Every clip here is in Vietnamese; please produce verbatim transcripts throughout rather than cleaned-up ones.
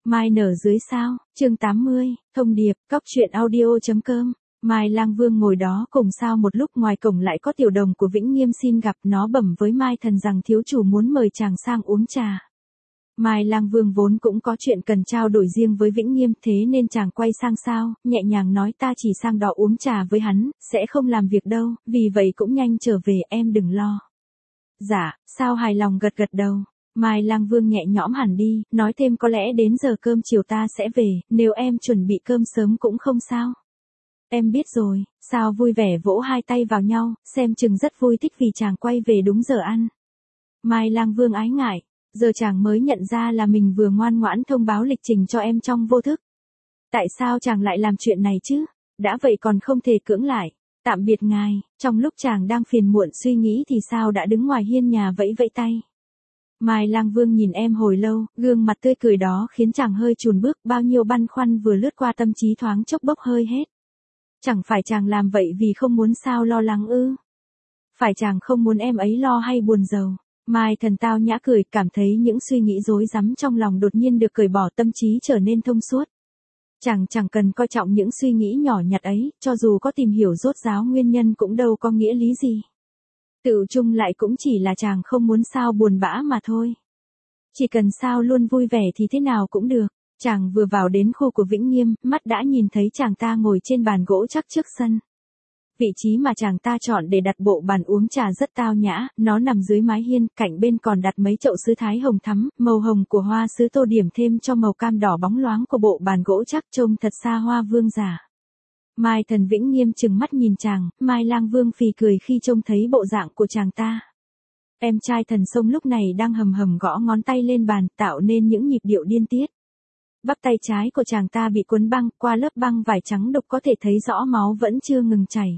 Mai nở dưới sao, chương tám mươi, thông điệp, cóc truyện audio.com. Mai Lang Vương ngồi đó cùng sao một lúc ngoài cổng lại có tiểu đồng của Vĩnh Nghiêm xin gặp, nó bẩm với Mai Thần rằng thiếu chủ muốn mời chàng sang uống trà. Mai Lang Vương vốn cũng có chuyện cần trao đổi riêng với Vĩnh Nghiêm, thế nên chàng quay sang sao, nhẹ nhàng nói ta chỉ sang đó uống trà với hắn, sẽ không làm việc đâu, vì vậy cũng nhanh trở về, em đừng lo. Dạ, sao hài lòng gật gật đầu. Mai Lang Vương nhẹ nhõm hẳn đi, nói thêm có lẽ đến giờ cơm chiều ta sẽ về, nếu em chuẩn bị cơm sớm cũng không sao. Em biết rồi, sao vui vẻ vỗ hai tay vào nhau, xem chừng rất vui thích vì chàng quay về đúng giờ ăn. Mai Lang Vương ái ngại, giờ chàng mới nhận ra là mình vừa ngoan ngoãn thông báo lịch trình cho em trong vô thức. Tại sao chàng lại làm chuyện này chứ? Đã vậy còn không thể cưỡng lại. Tạm biệt ngài, trong lúc chàng đang phiền muộn suy nghĩ thì sao đã đứng ngoài hiên nhà vẫy vẫy tay. Mai Lang Vương nhìn em hồi lâu, gương mặt tươi cười đó khiến chàng hơi chùn bước, bao nhiêu băn khoăn vừa lướt qua tâm trí thoáng chốc bốc hơi hết. Chẳng phải chàng làm vậy vì không muốn sao lo lắng ư? Phải chàng không muốn em ấy lo hay buồn rầu? Mai Thần tao nhã cười, cảm thấy những suy nghĩ rối rắm trong lòng đột nhiên được cởi bỏ, tâm trí trở nên thông suốt. Chàng chẳng cần coi trọng những suy nghĩ nhỏ nhặt ấy, cho dù có tìm hiểu rốt ráo nguyên nhân cũng đâu có nghĩa lý gì. Tự chung lại cũng chỉ là chàng không muốn sao buồn bã mà thôi. Chỉ cần sao luôn vui vẻ thì thế nào cũng được. Chàng vừa vào đến khu của Vĩnh Nghiêm, mắt đã nhìn thấy chàng ta ngồi trên bàn gỗ chắc trước sân. Vị trí mà chàng ta chọn để đặt bộ bàn uống trà rất tao nhã, nó nằm dưới mái hiên, cạnh bên còn đặt mấy chậu sứ thái hồng thắm, màu hồng của hoa sứ tô điểm thêm cho màu cam đỏ bóng loáng của bộ bàn gỗ chắc, trông thật xa hoa vương giả. Mai Thần Vĩnh Nghiêm trừng mắt nhìn chàng, Mai Lang Vương phì cười khi trông thấy bộ dạng của chàng ta. Em trai Thần Sông lúc này đang hầm hầm gõ ngón tay lên bàn, tạo nên những nhịp điệu điên tiết. Bắp tay trái của chàng ta bị cuốn băng, qua lớp băng vải trắng đục có thể thấy rõ máu vẫn chưa ngừng chảy.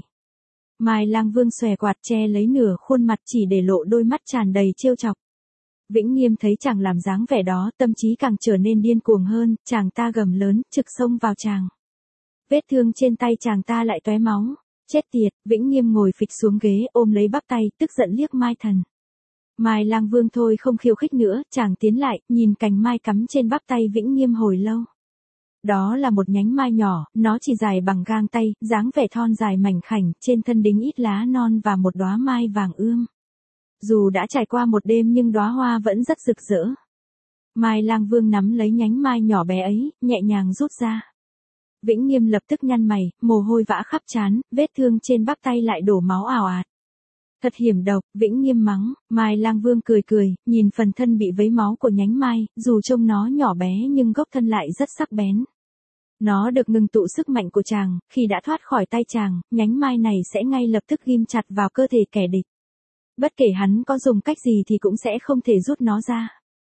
Mai Lang Vương xòe quạt che lấy nửa khuôn mặt chỉ để lộ đôi mắt tràn đầy trêu chọc. Vĩnh Nghiêm thấy chàng làm dáng vẻ đó, tâm trí càng trở nên điên cuồng hơn, chàng ta gầm lớn, trực xông vào chàng. Vết thương trên tay chàng ta lại tóe máu. Chết tiệt, Vĩnh Nghiêm ngồi phịch xuống ghế ôm lấy bắp tay, tức giận liếc Mai Thần. Mai Lang Vương thôi không khiêu khích nữa, chàng tiến lại, nhìn cành mai cắm trên bắp tay Vĩnh Nghiêm hồi lâu. Đó là một nhánh mai nhỏ, nó chỉ dài bằng gang tay, dáng vẻ thon dài mảnh khảnh, trên thân đính ít lá non và một đóa mai vàng ươm. Dù đã trải qua một đêm nhưng đóa hoa vẫn rất rực rỡ. Mai Lang Vương nắm lấy nhánh mai nhỏ bé ấy, nhẹ nhàng rút ra. Vĩnh Nghiêm lập tức nhăn mày, mồ hôi vã khắp trán, vết thương trên bắp tay lại đổ máu ào ạt. Thật hiểm độc, Vĩnh Nghiêm mắng. Mai Lang Vương cười cười, nhìn phần thân bị vấy máu của nhánh mai, dù trông nó nhỏ bé nhưng gốc thân lại rất sắc bén. Nó được ngừng tụ sức mạnh của chàng, khi đã thoát khỏi tay chàng, nhánh mai này sẽ ngay lập tức ghim chặt vào cơ thể kẻ địch. Bất kể hắn có dùng cách gì thì cũng sẽ không thể rút nó ra.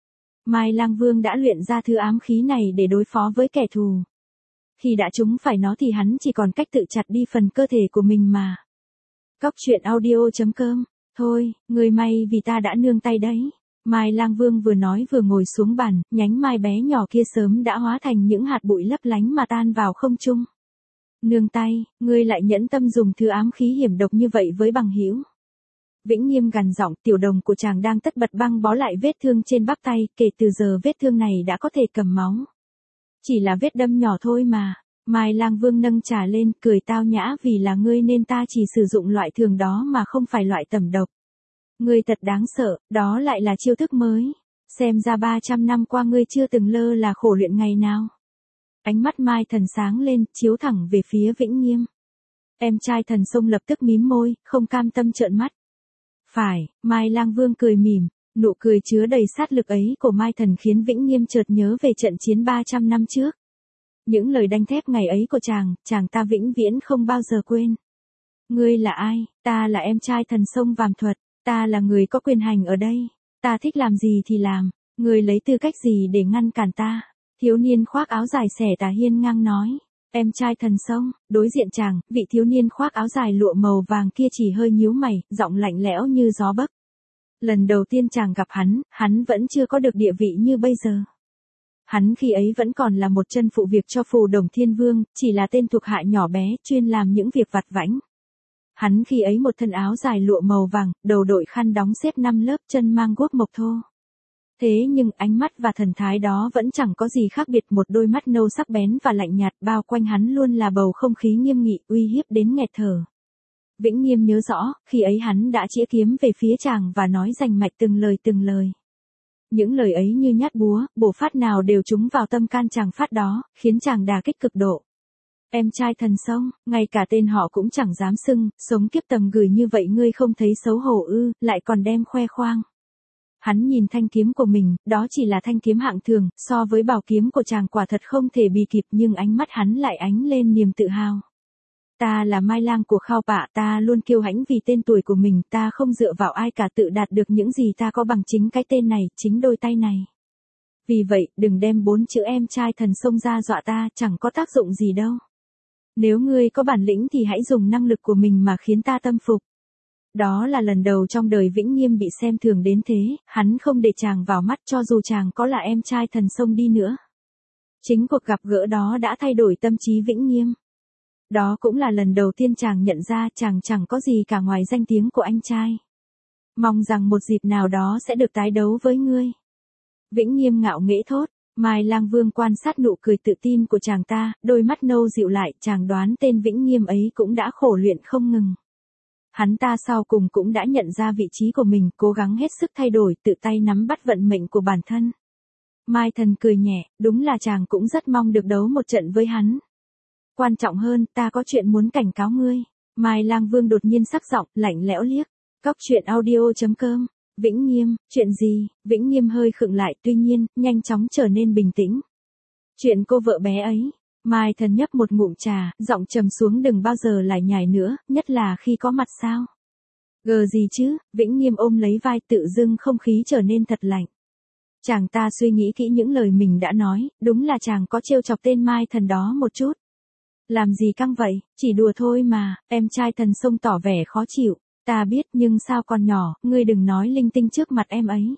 Mai Lang Vương đã luyện ra thứ ám khí này để đối phó với kẻ thù. Khi đã trúng phải nó thì hắn chỉ còn cách tự chặt đi phần cơ thể của mình mà. Cóc truyện audio.com. Thôi, người may vì ta đã nương tay đấy. Mai Lang Vương vừa nói vừa ngồi xuống bàn, nhánh mai bé nhỏ kia sớm đã hóa thành những hạt bụi lấp lánh mà tan vào không trung. Nương tay, ngươi lại nhẫn tâm dùng thứ ám khí hiểm độc như vậy với bằng hữu. Vĩnh Nghiêm gằn giọng, tiểu đồng của chàng đang tất bật băng bó lại vết thương trên bắp tay, kể từ giờ vết thương này đã có thể cầm máu. Chỉ là vết đâm nhỏ thôi mà. Mai Lang Vương nâng trà lên, cười tao nhã, vì là ngươi nên ta chỉ sử dụng loại thường đó mà không phải loại tẩm độc. Ngươi thật đáng sợ, đó lại là chiêu thức mới. Xem ra ba trăm năm qua ngươi chưa từng lơ là khổ luyện ngày nào. Ánh mắt Mai Thần sáng lên, chiếu thẳng về phía Vĩnh Nghiêm. Em trai Thần Sông lập tức mím môi, không cam tâm trợn mắt. Phải, Mai Lang Vương cười mỉm, nụ cười chứa đầy sát lực ấy của Mai Thần khiến Vĩnh Nghiêm chợt nhớ về trận chiến ba trăm năm trước. Những lời đanh thép ngày ấy của chàng, chàng ta vĩnh viễn không bao giờ quên. Ngươi là ai? Ta là em trai Thần Sông Vàm Thuật, ta là người có quyền hành ở đây. Ta thích làm gì thì làm, ngươi lấy tư cách gì để ngăn cản ta? Thiếu niên khoác áo dài xẻ tà hiên ngang nói. Em trai Thần Sông, đối diện chàng, vị thiếu niên khoác áo dài lụa màu vàng kia chỉ hơi nhíu mày, giọng lạnh lẽo như gió bấc. Lần đầu tiên chàng gặp hắn, hắn vẫn chưa có được địa vị như bây giờ. Hắn khi ấy vẫn còn là một chân phụ việc cho Phù Đồng Thiên Vương, chỉ là tên thuộc hạ nhỏ bé, chuyên làm những việc vặt vãnh. Hắn khi ấy một thân áo dài lụa màu vàng, đầu đội khăn đóng xếp năm lớp, chân mang guốc mộc thô. Thế nhưng ánh mắt và thần thái đó vẫn chẳng có gì khác biệt, một đôi mắt nâu sắc bén và lạnh nhạt, bao quanh hắn luôn là bầu không khí nghiêm nghị, uy hiếp đến nghẹt thở. Vĩnh Nghiêm nhớ rõ, khi ấy hắn đã chĩa kiếm về phía chàng và nói rành mạch từng lời từng lời. Những lời ấy như nhát búa, bổ phát nào đều trúng vào tâm can chàng phát đó, khiến chàng đả kích cực độ. Em trai thần sông, ngay cả tên họ cũng chẳng dám xưng, sống kiếp tầm gửi như vậy ngươi không thấy xấu hổ ư, lại còn đem khoe khoang. Hắn nhìn thanh kiếm của mình, đó chỉ là thanh kiếm hạng thường, so với bảo kiếm của chàng quả thật không thể bì kịp, nhưng ánh mắt hắn lại ánh lên niềm tự hào. Ta là Mai Lang của Khao Bạ, ta luôn kiêu hãnh vì tên tuổi của mình, ta không dựa vào ai cả, tự đạt được những gì ta có bằng chính cái tên này, chính đôi tay này. Vì vậy, đừng đem bốn chữ em trai thần sông ra dọa ta, chẳng có tác dụng gì đâu. Nếu ngươi có bản lĩnh thì hãy dùng năng lực của mình mà khiến ta tâm phục. Đó là lần đầu trong đời Vĩnh Nghiêm bị xem thường đến thế, hắn không để chàng vào mắt cho dù chàng có là em trai thần sông đi nữa. Chính cuộc gặp gỡ đó đã thay đổi tâm trí Vĩnh Nghiêm. Đó cũng là lần đầu tiên chàng nhận ra chàng chẳng có gì cả ngoài danh tiếng của anh trai. Mong rằng một dịp nào đó sẽ được tái đấu với ngươi. Vĩnh Nghiêm ngạo nghễ thốt. Mai Lang Vương quan sát nụ cười tự tin của chàng ta, đôi mắt nâu dịu lại, chàng đoán tên Vĩnh Nghiêm ấy cũng đã khổ luyện không ngừng. Hắn ta sau cùng cũng đã nhận ra vị trí của mình, cố gắng hết sức thay đổi, tự tay nắm bắt vận mệnh của bản thân. Mai Thần cười nhẹ, đúng là chàng cũng rất mong được đấu một trận với hắn. Quan trọng hơn, ta có chuyện muốn cảnh cáo ngươi. Mai Lang Vương đột nhiên sắc giọng, lạnh lẽo liếc. Cóc truyện audio chấm com. Vĩnh Nghiêm, chuyện gì? Vĩnh Nghiêm hơi khựng lại, tuy nhiên, nhanh chóng trở nên bình tĩnh. Chuyện cô vợ bé ấy. Mai Thần nhấp một ngụm trà, giọng trầm xuống, đừng bao giờ lại nhải nữa, nhất là khi có mặt sao. Gờ gì chứ? Vĩnh Nghiêm ôm lấy vai, tự dưng không khí trở nên thật lạnh. Chàng ta suy nghĩ kỹ những lời mình đã nói, đúng là chàng có trêu chọc tên Mai Thần đó một chút. Làm gì căng vậy, chỉ đùa thôi mà. Em trai thần sông tỏ vẻ khó chịu. Ta biết, nhưng sao còn nhỏ, ngươi đừng nói linh tinh trước mặt em ấy.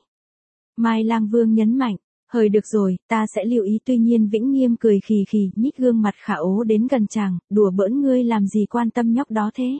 Mai Lang Vương nhấn mạnh, hơi được rồi, ta sẽ lưu ý. Tuy nhiên Vĩnh Nghiêm cười khì khì, nhích gương mặt khả ố đến gần chàng, đùa bỡn, ngươi làm gì quan tâm nhóc đó thế.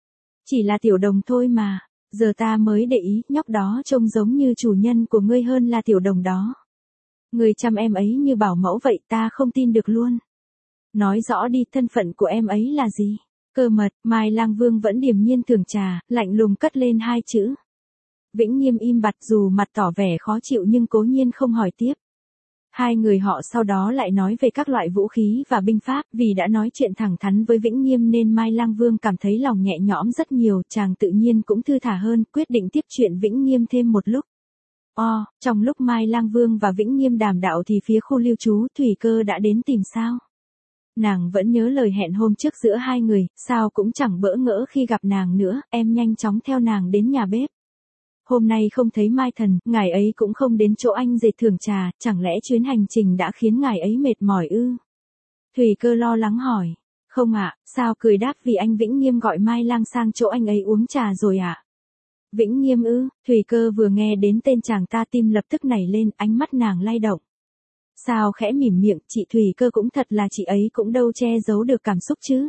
Chỉ là tiểu đồng thôi mà, giờ ta mới để ý, nhóc đó trông giống như chủ nhân của ngươi hơn là tiểu đồng đó. Ngươi chăm em ấy như bảo mẫu vậy, ta không tin được luôn. Nói rõ đi, thân phận của em ấy là gì? Cơ mật. Mai Lang Vương vẫn điềm nhiên thưởng trà, lạnh lùng cất lên hai chữ. Vĩnh Nghiêm im bặt, dù mặt tỏ vẻ khó chịu nhưng cố nhiên không hỏi tiếp. Hai người họ sau đó lại nói về các loại vũ khí và binh pháp, vì đã nói chuyện thẳng thắn với Vĩnh Nghiêm nên Mai Lang Vương cảm thấy lòng nhẹ nhõm rất nhiều, chàng tự nhiên cũng thư thả hơn, quyết định tiếp chuyện Vĩnh Nghiêm thêm một lúc. O, trong lúc Mai Lang Vương và Vĩnh Nghiêm đàm đạo thì phía khu lưu trú Thủy Cơ đã đến tìm sao. Nàng vẫn nhớ lời hẹn hôm trước giữa hai người, sao cũng chẳng bỡ ngỡ khi gặp nàng nữa, em nhanh chóng theo nàng đến nhà bếp. Hôm nay không thấy Mai Thần, ngài ấy cũng không đến chỗ anh dệt thưởng trà, chẳng lẽ chuyến hành trình đã khiến ngài ấy mệt mỏi ư? Thủy Cơ lo lắng hỏi. Không ạ, sao cười đáp, vì anh Vĩnh Nghiêm gọi Mai Lang sang chỗ anh ấy uống trà rồi ạ. Vĩnh Nghiêm ư? Thủy Cơ vừa nghe đến tên chàng ta tim lập tức nảy lên, ánh mắt nàng lay động. Sao khẽ mỉm miệng, chị Thủy Cơ cũng thật là chị ấy cũng đâu che giấu được cảm xúc chứ.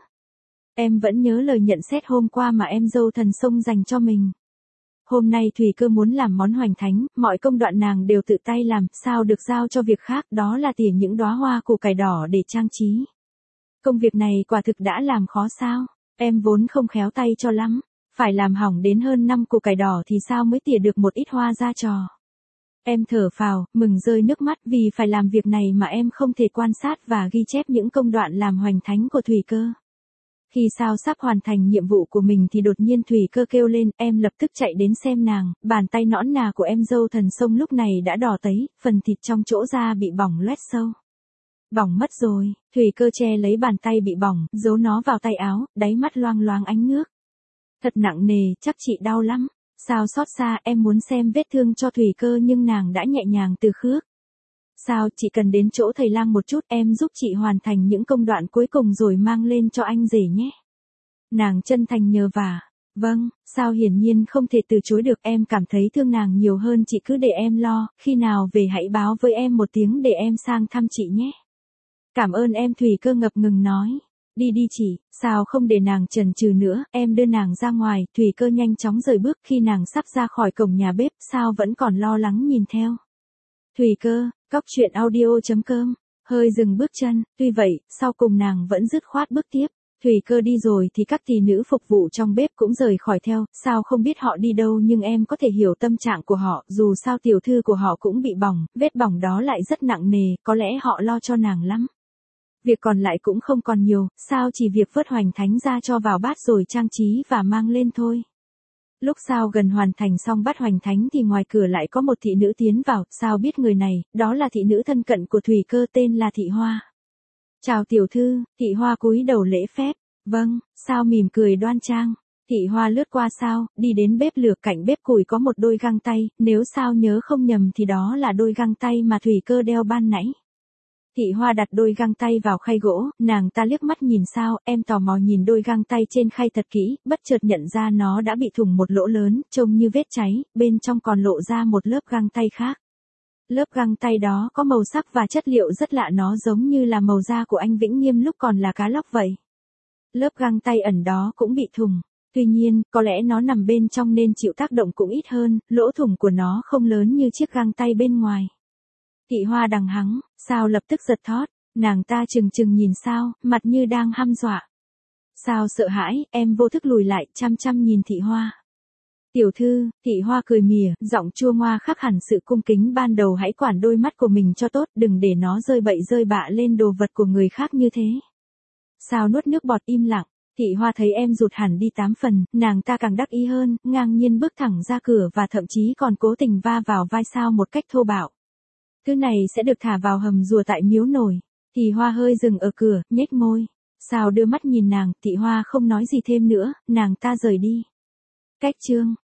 Em vẫn nhớ lời nhận xét hôm qua mà em dâu thần sông dành cho mình. Hôm nay Thủy Cơ muốn làm món hoành thánh, mọi công đoạn nàng đều tự tay làm, sao được giao cho việc khác, đó là tỉa những đóa hoa củ cải đỏ để trang trí. Công việc này quả thực đã làm khó sao, em vốn không khéo tay cho lắm, phải làm hỏng đến hơn năm củ cải đỏ thì sao mới tỉa được một ít hoa ra trò. Em thở phào, mừng rơi nước mắt, vì phải làm việc này mà em không thể quan sát và ghi chép những công đoạn làm hoành thánh của Thủy Cơ. Khi sao sắp hoàn thành nhiệm vụ của mình thì đột nhiên Thủy Cơ kêu lên, em lập tức chạy đến xem nàng, bàn tay nõn nà của em dâu thần sông lúc này đã đỏ tấy, phần thịt trong chỗ da bị bỏng loét sâu. Bỏng mất rồi, Thủy Cơ che lấy bàn tay bị bỏng, giấu nó vào tay áo, đáy mắt loang loáng ánh nước. Thật nặng nề, chắc chị đau lắm. Sao xót xa, em muốn xem vết thương cho Thủy Cơ nhưng nàng đã nhẹ nhàng từ khước. Sao, chị cần đến chỗ thầy lang một chút, em giúp chị hoàn thành những công đoạn cuối cùng rồi mang lên cho anh rể nhé. Nàng chân thành nhờ vả. Vâng, sao hiển nhiên không thể từ chối được, em cảm thấy thương nàng nhiều hơn, chị cứ để em lo, khi nào về hãy báo với em một tiếng để em sang thăm chị nhé. Cảm ơn em, Thủy Cơ ngập ngừng nói. Đi đi chị, sao không để nàng chần chừ nữa, em đưa nàng ra ngoài. Thủy Cơ nhanh chóng rời bước, khi nàng sắp ra khỏi cổng nhà bếp, sao vẫn còn lo lắng nhìn theo. Thùy Cơ, cóc truyện audio.com, hơi dừng bước chân, tuy vậy, sau cùng nàng vẫn dứt khoát bước tiếp. Thùy Cơ đi rồi thì các tỷ nữ phục vụ trong bếp cũng rời khỏi theo, sao không biết họ đi đâu nhưng em có thể hiểu tâm trạng của họ, dù sao tiểu thư của họ cũng bị bỏng, vết bỏng đó lại rất nặng nề, có lẽ họ lo cho nàng lắm. Việc còn lại cũng không còn nhiều, sao chỉ việc vớt hoành thánh ra cho vào bát rồi trang trí và mang lên thôi. Lúc Sao gần hoàn thành xong bát hoành thánh thì ngoài cửa lại có một thị nữ tiến vào, Sao biết người này, đó là thị nữ thân cận của Thùy Cơ tên là Thị Hoa. Chào tiểu thư, Thị Hoa cúi đầu lễ phép, vâng, Sao mỉm cười đoan trang. Thị Hoa lướt qua Sao, đi đến bếp lửa, cạnh bếp củi có một đôi găng tay, nếu Sao nhớ không nhầm thì đó là đôi găng tay mà Thùy Cơ đeo ban nãy. Thị Hoa đặt đôi găng tay vào khay gỗ, nàng ta liếc mắt nhìn Sao, em tò mò nhìn đôi găng tay trên khay thật kỹ, bất chợt nhận ra nó đã bị thủng một lỗ lớn, trông như vết cháy, bên trong còn lộ ra một lớp găng tay khác. Lớp găng tay đó có màu sắc và chất liệu rất lạ, nó giống như là màu da của anh Vĩnh Nghiêm lúc còn là cá lóc vậy. Lớp găng tay ẩn đó cũng bị thủng. Tuy nhiên, có lẽ nó nằm bên trong nên chịu tác động cũng ít hơn, lỗ thủng của nó không lớn như chiếc găng tay bên ngoài. Thị Hoa đằng hắng, Sao lập tức giật thót, nàng ta chừng chừng nhìn Sao, mặt như đang hăm dọa. Sao sợ hãi, em vô thức lùi lại, chăm chăm nhìn Thị Hoa. Tiểu thư, Thị Hoa cười mỉa, giọng chua ngoa khác hẳn sự cung kính ban đầu, hãy quản đôi mắt của mình cho tốt, đừng để nó rơi bậy rơi bạ lên đồ vật của người khác như thế. Sao nuốt nước bọt im lặng, Thị Hoa thấy em rụt hẳn đi tám phần, nàng ta càng đắc ý hơn, ngang nhiên bước thẳng ra cửa và thậm chí còn cố tình va vào vai Sao một cách thô bạo. Thứ này sẽ được thả vào hầm rùa tại miếu nổi. Thị Hoa hơi dừng ở cửa, nhếch môi. Sao đưa mắt nhìn nàng, Thị Hoa không nói gì thêm nữa, nàng ta rời đi. Cách chương